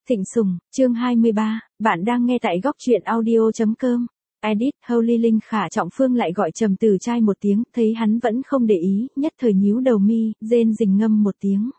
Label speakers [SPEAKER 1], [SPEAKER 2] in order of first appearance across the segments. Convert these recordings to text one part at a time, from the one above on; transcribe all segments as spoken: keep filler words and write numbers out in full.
[SPEAKER 1] Thịnh Sùng, chương hai mươi ba, bạn đang nghe tại góc truyện audio.com. Edit, Holy Linh. Khả Trọng Phương lại gọi Trầm Tử Trai một tiếng, thấy hắn vẫn không để ý, nhất thời nhíu đầu mi, rên rình ngâm một tiếng.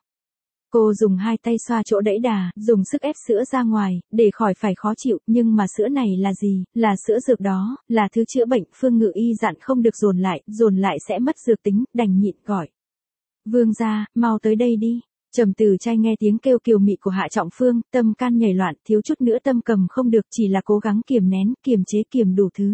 [SPEAKER 1] Cô dùng hai tay xoa chỗ đẫy đà, dùng sức ép sữa ra ngoài, để khỏi phải khó chịu, nhưng mà sữa này là gì, là sữa dược đó, là thứ chữa bệnh. Phương Ngự Y dặn không được dồn lại, dồn lại sẽ mất dược tính, đành nhịn gọi. Vương gia, mau tới đây đi. Trầm Tử Trai nghe tiếng kêu kiều mị của Hạ Trọng Phương, tâm can nhảy loạn, thiếu chút nữa tâm cầm không được, chỉ là cố gắng kiềm nén, kiềm chế kiềm đủ thứ.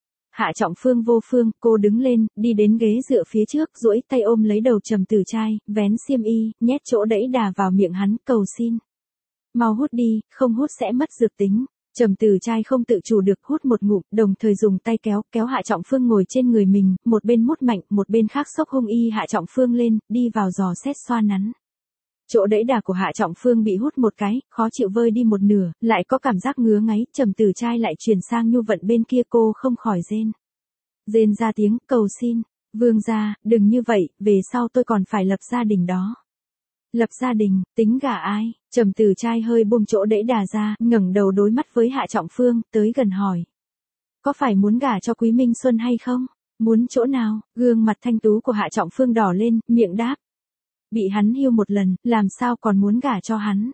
[SPEAKER 1] Hạ Trọng Phương vô phương, cô đứng lên, đi đến ghế dựa phía trước, duỗi tay ôm lấy đầu Trầm Tử Trai, vén xiêm y, nhét chỗ đẫy đà vào miệng hắn, cầu xin. Mau hút đi, không hút sẽ mất dược tính. Trầm Tử Trai không tự chủ được hút một ngụm, đồng thời dùng tay kéo, kéo Hạ Trọng Phương ngồi trên người mình, một bên mút mạnh, một bên khác xốc hung y Hạ Trọng Phương lên, đi vào dò xét xoa nắn. Chỗ đẫy đà của Hạ Trọng Phương bị hút một cái, khó chịu vơi đi một nửa, lại có cảm giác ngứa ngáy, Trầm Tử Trai lại chuyển sang nhu vận bên kia, cô không khỏi rên. Rên ra tiếng, cầu xin, vương gia, đừng như vậy, về sau tôi còn phải lập gia đình đó. Lập gia đình, tính gả ai? Trầm Tử Trai hơi buông chỗ đẫy đà ra, ngẩng đầu đối mắt với Hạ Trọng Phương, tới gần hỏi. Có phải muốn gả cho Quý Minh Xuân hay không? Muốn chỗ nào? Gương mặt thanh tú của Hạ Trọng Phương đỏ lên, miệng đáp. Bị hắn hiêu một lần, làm sao còn muốn gả cho hắn.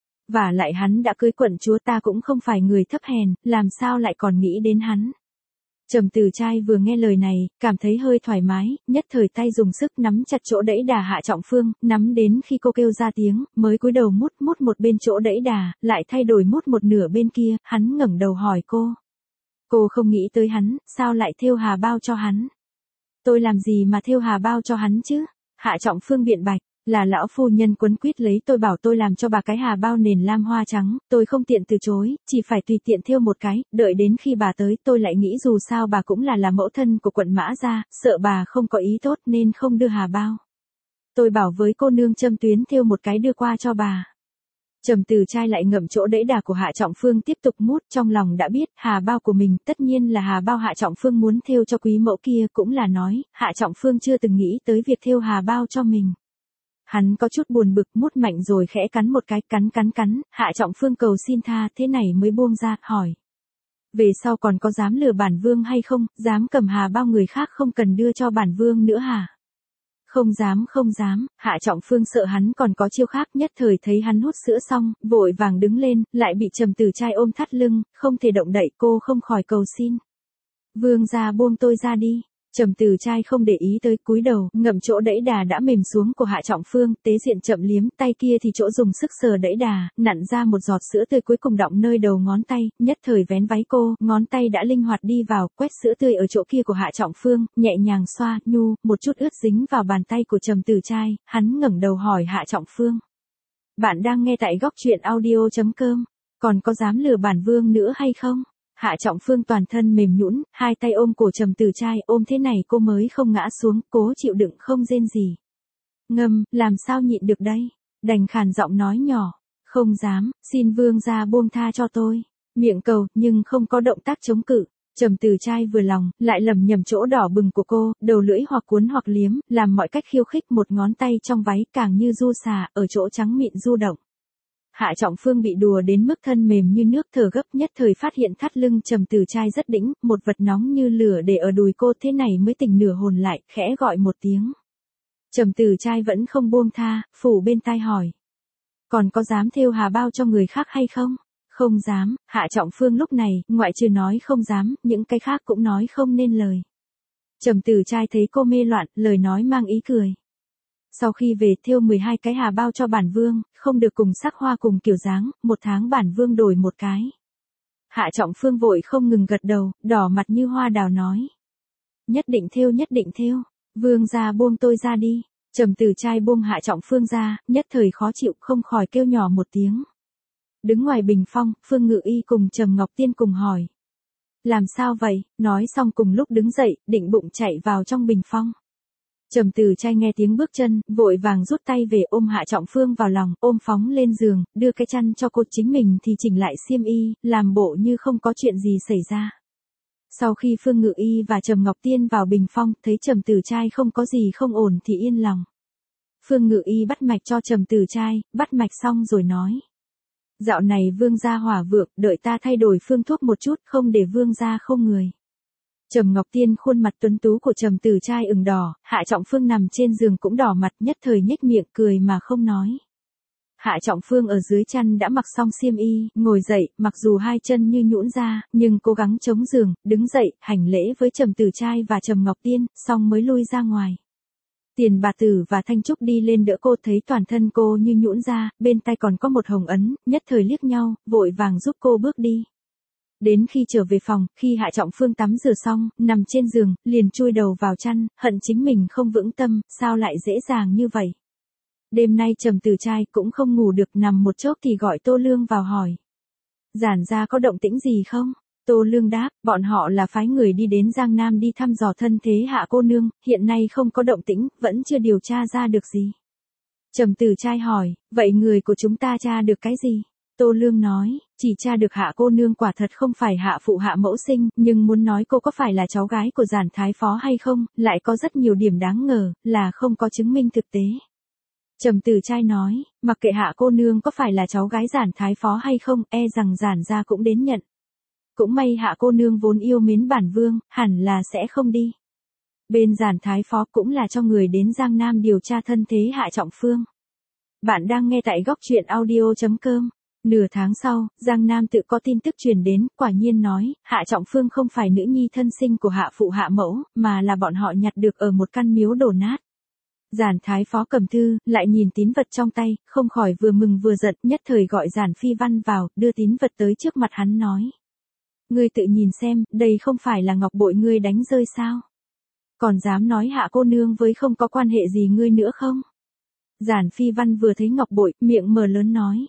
[SPEAKER 1] Và lại hắn đã cưới quận chúa, ta cũng không phải người thấp hèn, làm sao lại còn nghĩ đến hắn. Trầm Tử Trai vừa nghe lời này, cảm thấy hơi thoải mái, nhất thời tay dùng sức nắm chặt chỗ đẫy đà Hạ Trọng Phương, nắm đến khi cô kêu ra tiếng, mới cúi đầu mút mút một bên chỗ đẫy đà, lại thay đổi mút một nửa bên kia, hắn ngẩng đầu hỏi cô. Cô không nghĩ tới hắn, sao lại thêu hà bao cho hắn. Tôi làm gì mà thêu hà bao cho hắn chứ? Hạ Trọng Phương biện bạch, là lão phu nhân quấn quýt lấy tôi bảo tôi làm cho bà cái hà bao nền lam hoa trắng, tôi không tiện từ chối, chỉ phải tùy tiện thêu một cái, đợi đến khi bà tới tôi lại nghĩ dù sao bà cũng là là mẫu thân của quận Mã gia, sợ bà không có ý tốt nên không đưa hà bao. Tôi bảo với cô nương Châm Tuyến thêu một cái đưa qua cho bà. Trầm Tử Trai lại ngậm chỗ đẫy đà của Hạ Trọng Phương tiếp tục mút, trong lòng đã biết, hà bao của mình tất nhiên là hà bao Hạ Trọng Phương muốn thêu cho quý mẫu kia, cũng là nói, Hạ Trọng Phương chưa từng nghĩ tới việc thêu hà bao cho mình. Hắn có chút buồn bực, mút mạnh rồi khẽ cắn một cái, cắn cắn cắn, Hạ Trọng Phương cầu xin tha, thế này mới buông ra, hỏi. Về sau còn có dám lừa bản vương hay không, dám cầm hà bao người khác không cần đưa cho bản vương nữa hả? Không dám không dám, Hạ Trọng Phương sợ hắn còn có chiêu khác, nhất thời thấy hắn hút sữa xong, vội vàng đứng lên, lại bị Trầm Tử Trai ôm thắt lưng, không thể động đậy, cô không khỏi cầu xin. Vương gia buông tôi ra đi. Trầm Tử Trai không để ý tới, cúi đầu, ngậm chỗ đẫy đà đã mềm xuống của Hạ Trọng Phương, tế diện chậm liếm, tay kia thì chỗ dùng sức sờ đẫy đà, nặn ra một giọt sữa tươi cuối cùng đọng nơi đầu ngón tay, nhất thời vén váy cô, ngón tay đã linh hoạt đi vào, quét sữa tươi ở chỗ kia của Hạ Trọng Phương, nhẹ nhàng xoa, nhu, một chút ướt dính vào bàn tay của Trầm Tử Trai, hắn ngẩng đầu hỏi Hạ Trọng Phương. Bạn đang nghe tại góc truyện audio.com, còn có dám lừa bản vương nữa hay không? Hạ Trọng Phương toàn thân mềm nhũn, hai tay ôm cổ Trầm Tử Trai, ôm thế này cô mới không ngã xuống, cố chịu đựng không rên gì. Ngâm, làm sao nhịn được đây? Đành khàn giọng nói nhỏ, không dám, xin vương gia buông tha cho tôi. Miệng cầu, nhưng không có động tác chống cự. Trầm Tử Trai vừa lòng, lại lầm nhầm chỗ đỏ bừng của cô, đầu lưỡi hoặc cuốn hoặc liếm, làm mọi cách khiêu khích, một ngón tay trong váy càng như du xà, ở chỗ trắng mịn du động. Hạ Trọng Phương bị đùa đến mức thân mềm như nước, thở gấp, nhất thời phát hiện thắt lưng Trầm Tử Trai rất đĩnh, một vật nóng như lửa để ở đùi cô, thế này mới tỉnh nửa hồn lại, khẽ gọi một tiếng. Trầm Tử Trai vẫn không buông tha, phủ bên tai hỏi. Còn có dám thêu hà bao cho người khác hay không? Không dám, Hạ Trọng Phương lúc này, ngoại trừ nói không dám, những cái khác cũng nói không nên lời. Trầm Tử Trai thấy cô mê loạn, lời nói mang ý cười. Sau khi về thêu mười hai cái hà bao cho bản vương, không được cùng sắc hoa cùng kiểu dáng, một tháng bản vương đổi một cái. Hạ Trọng Phương vội không ngừng gật đầu, đỏ mặt như hoa đào nói. Nhất định thêu nhất định thêu, vương gia buông tôi ra đi. Trầm Tử Trai buông Hạ Trọng Phương ra, nhất thời khó chịu, không khỏi kêu nhỏ một tiếng. Đứng ngoài bình phong, Phương Ngự Y cùng Trầm Ngọc Tiên cùng hỏi. Làm sao vậy? Nói xong cùng lúc đứng dậy, định bụng chạy vào trong bình phong. Trầm Tử Trai nghe tiếng bước chân, vội vàng rút tay về ôm Hạ Trọng Phương vào lòng, ôm phóng lên giường, đưa cái chăn cho cô, chính mình thì chỉnh lại xiêm y, làm bộ như không có chuyện gì xảy ra. Sau khi Phương Ngự Y và Trầm Ngọc Tiên vào bình phong, thấy Trầm Tử Trai không có gì không ổn thì yên lòng. Phương Ngự Y bắt mạch cho Trầm Tử Trai, bắt mạch xong rồi nói. Dạo này vương gia hỏa vượng, đợi ta thay đổi phương thuốc một chút, không để vương gia không người. Trầm Ngọc Tiên khuôn mặt tuấn tú của Trầm Tử Trai ửng đỏ, Hạ Trọng Phương nằm trên giường cũng đỏ mặt, nhất thời nhếch miệng cười mà không nói. Hạ Trọng Phương ở dưới chăn đã mặc xong xiêm y, ngồi dậy, mặc dù hai chân như nhũn ra, nhưng cố gắng chống giường, đứng dậy, hành lễ với Trầm Tử Trai và Trầm Ngọc Tiên, xong mới lui ra ngoài. Tiền bà tử và Thanh Trúc đi lên đỡ cô, thấy toàn thân cô như nhũn ra, bên tay còn có một hồng ấn, nhất thời liếc nhau, vội vàng giúp cô bước đi. Đến khi trở về phòng, khi Hạ Trọng Phương tắm rửa xong, nằm trên giường, liền chui đầu vào chăn, hận chính mình không vững tâm, sao lại dễ dàng như vậy. Đêm nay Trầm Tử Trai cũng không ngủ được, nằm một chốc thì gọi Tô Lương vào hỏi. Giản gia có động tĩnh gì không? Tô Lương đáp, bọn họ là phái người đi đến Giang Nam đi thăm dò thân thế Hạ cô nương, hiện nay không có động tĩnh, vẫn chưa điều tra ra được gì. Trầm Tử Trai hỏi, vậy người của chúng ta tra được cái gì? Tô Lương nói, chỉ tra được Hạ cô nương quả thật không phải Hạ phụ Hạ mẫu sinh, nhưng muốn nói cô có phải là cháu gái của Giản thái phó hay không, lại có rất nhiều điểm đáng ngờ, là không có chứng minh thực tế. Trầm Tử Trai nói, mặc kệ Hạ cô nương có phải là cháu gái Giản thái phó hay không, e rằng Giản gia cũng đến nhận. Cũng may Hạ cô nương vốn yêu mến bản vương, hẳn là sẽ không đi. Bên Giản thái phó cũng là cho người đến Giang Nam điều tra thân thế Hạ Trọng Phương. Bạn đang nghe tại góc truyện audio chấm com. Nửa tháng sau, Giang Nam tự có tin tức truyền đến, quả nhiên nói, Hạ Trọng Phương không phải nữ nhi thân sinh của Hạ phụ Hạ mẫu, mà là bọn họ nhặt được ở một căn miếu đổ nát. Giản thái phó cầm thư, lại nhìn tín vật trong tay, không khỏi vừa mừng vừa giận, nhất thời gọi Giản Phi Văn vào, đưa tín vật tới trước mặt hắn nói. Ngươi tự nhìn xem, đây không phải là ngọc bội ngươi đánh rơi sao? Còn dám nói Hạ cô nương với không có quan hệ gì ngươi nữa không? Giản Phi Văn vừa thấy ngọc bội, miệng mở lớn nói.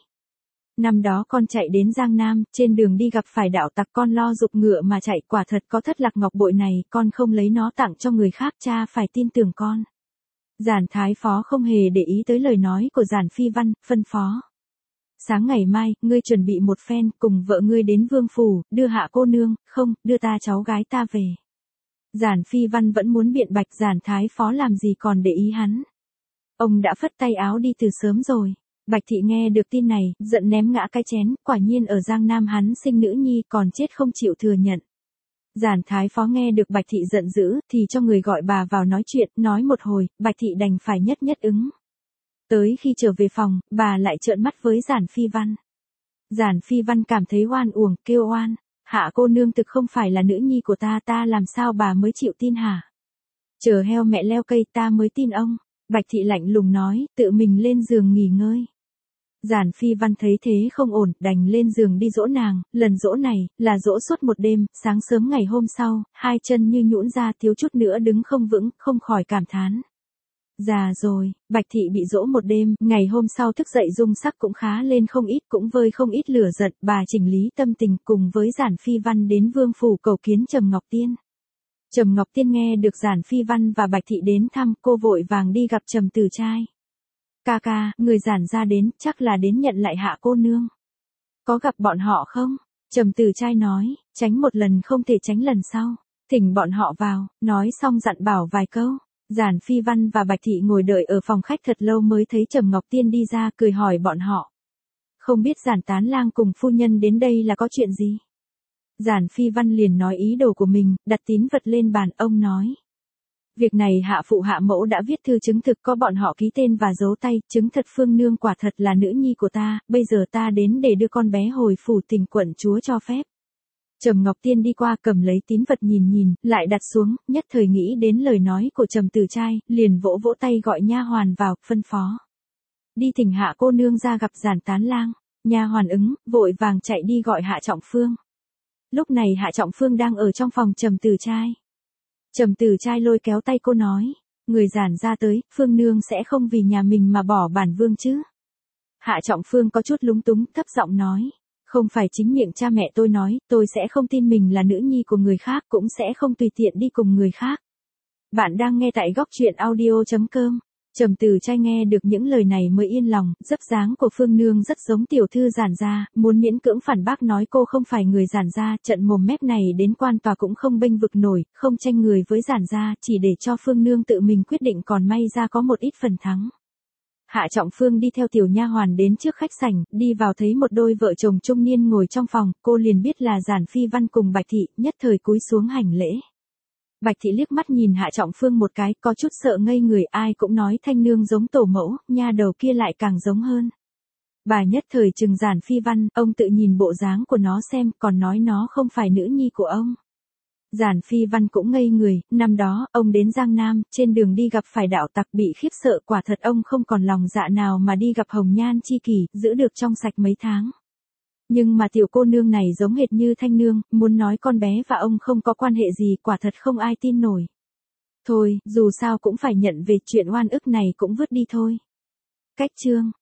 [SPEAKER 1] Năm đó con chạy đến Giang Nam, trên đường đi gặp phải đạo tặc, con lo giục ngựa mà chạy, quả thật có thất lạc ngọc bội này, con không lấy nó tặng cho người khác, cha phải tin tưởng con. Giản thái phó không hề để ý tới lời nói của Giản Phi Văn, phân phó. Sáng ngày mai, ngươi chuẩn bị một phen, cùng vợ ngươi đến Vương phủ, đưa Hạ cô nương, không, đưa ta cháu gái ta về. Giản Phi Văn vẫn muốn biện bạch, Giản thái phó làm gì còn để ý hắn. Ông đã phất tay áo đi từ sớm rồi. Bạch thị nghe được tin này, giận ném ngã cái chén, quả nhiên ở Giang Nam hắn sinh nữ nhi còn chết không chịu thừa nhận. Giản thái phó nghe được Bạch thị giận dữ, thì cho người gọi bà vào nói chuyện, nói một hồi, Bạch thị đành phải nhất nhất ứng. Tới khi trở về phòng, bà lại trợn mắt với Giản Phi Văn. Giản Phi Văn cảm thấy oan uổng, kêu oan, Hạ cô nương thực không phải là nữ nhi của ta, ta làm sao bà mới chịu tin hả? Chờ heo mẹ leo cây ta mới tin ông. Bạch thị lạnh lùng nói, tự mình lên giường nghỉ ngơi. Giản Phi Văn thấy thế không ổn, đành lên giường đi dỗ nàng, lần dỗ này, là dỗ suốt một đêm, sáng sớm ngày hôm sau, hai chân như nhũn ra, thiếu chút nữa đứng không vững, không khỏi cảm thán. Già rồi, Bạch thị bị dỗ một đêm, ngày hôm sau thức dậy dung sắc cũng khá lên không ít, cũng vơi không ít lửa giận, bà chỉnh lý tâm tình cùng với Giản Phi Văn đến Vương phủ cầu kiến Trầm Ngọc Tiên. Trầm Ngọc Tiên nghe được Giản Phi Văn và Bạch thị đến thăm, cô vội vàng đi gặp Trầm Tử Trai. Ca ca, người Giản gia đến, chắc là đến nhận lại Hạ cô nương. Có gặp bọn họ không? Trầm Tử Trai nói, tránh một lần không thể tránh lần sau. Thỉnh bọn họ vào, nói xong dặn bảo vài câu. Giản Phi Văn và Bạch thị ngồi đợi ở phòng khách thật lâu mới thấy Trầm Ngọc Tiên đi ra, cười hỏi bọn họ. Không biết Giản tán lang cùng phu nhân đến đây là có chuyện gì? Giản Phi Văn liền nói ý đồ của mình, đặt tín vật lên bàn, ông nói. Việc này Hạ phụ Hạ mẫu đã viết thư chứng thực, có bọn họ ký tên và dấu tay, chứng thật Phương nương quả thật là nữ nhi của ta, bây giờ ta đến để đưa con bé hồi phủ Tỉnh quận chúa cho phép. Trầm Ngọc Tiên đi qua cầm lấy tín vật nhìn nhìn, lại đặt xuống, nhất thời nghĩ đến lời nói của Trầm Tử Trai, liền vỗ vỗ tay gọi nha hoàn vào, phân phó. Đi thỉnh Hạ cô nương ra gặp Giản tán lang. Nha hoàn ứng, vội vàng chạy đi gọi Hạ Trọng Phương. Lúc này Hạ Trọng Phương đang ở trong phòng Trầm Tử Trai. Trầm Tử Trai lôi kéo tay cô nói, người Giản ra tới, Phương nương sẽ không vì nhà mình mà bỏ bản vương chứ. Hạ Trọng Phương có chút lúng túng, thấp giọng nói, không phải chính miệng cha mẹ tôi nói, tôi sẽ không tin mình là nữ nhi của người khác, cũng sẽ không tùy tiện đi cùng người khác. Bạn đang nghe tại góc truyện audio chấm com. Trầm Tử Trai nghe được những lời này mới yên lòng, dấp dáng của Phương nương rất giống tiểu thư Giản gia, muốn miễn cưỡng phản bác nói cô không phải người Giản gia, trận mồm mép này đến quan tòa cũng không bênh vực nổi, không tranh người với Giản gia, chỉ để cho Phương nương tự mình quyết định, còn may ra có một ít phần thắng. Hạ Trọng Phương đi theo tiểu nha hoàn đến trước khách sảnh, đi vào thấy một đôi vợ chồng trung niên ngồi trong phòng, cô liền biết là Giản Phi Văn cùng Bạch Thị, nhất thời cúi xuống hành lễ. Bạch Thị liếc mắt nhìn Hạ Trọng Phương một cái, có chút sợ ngây người, ai cũng nói thanh nương giống tổ mẫu, nha đầu kia lại càng giống hơn. Bà nhất thời trừng Giản Phi Văn, ông tự nhìn bộ dáng của nó xem, còn nói nó không phải nữ nhi của ông. Giản Phi Văn cũng ngây người, năm đó, ông đến Giang Nam, trên đường đi gặp phải đạo tặc bị khiếp sợ, quả thật ông không còn lòng dạ nào mà đi gặp Hồng Nhan chi kỷ, giữ được trong sạch mấy tháng. Nhưng mà tiểu cô nương này giống hệt như thanh nương, muốn nói con bé và ông không có quan hệ gì, quả thật không ai tin nổi. Thôi, dù sao cũng phải nhận về chuyện oan ức này cũng vứt đi thôi. Cách chương